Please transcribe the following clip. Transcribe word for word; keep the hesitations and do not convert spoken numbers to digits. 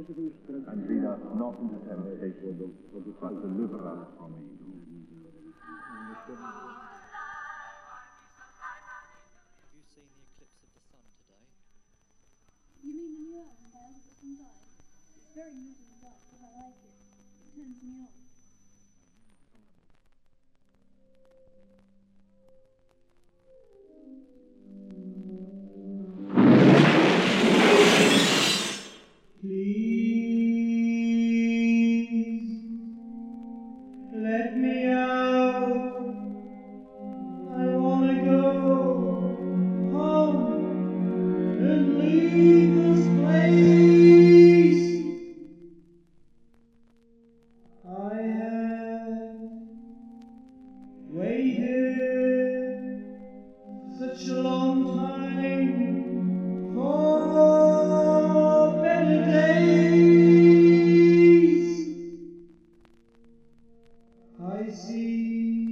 and lead us not into temptation, but deliver us from evil. Have you seen the eclipse of the sun today? You mean the new album by Elvis and Di? It's very moody and dark, but I like it. It turns me on. Please let me out. I wanna go home and leave this place. I have waited such a long time for better days. I see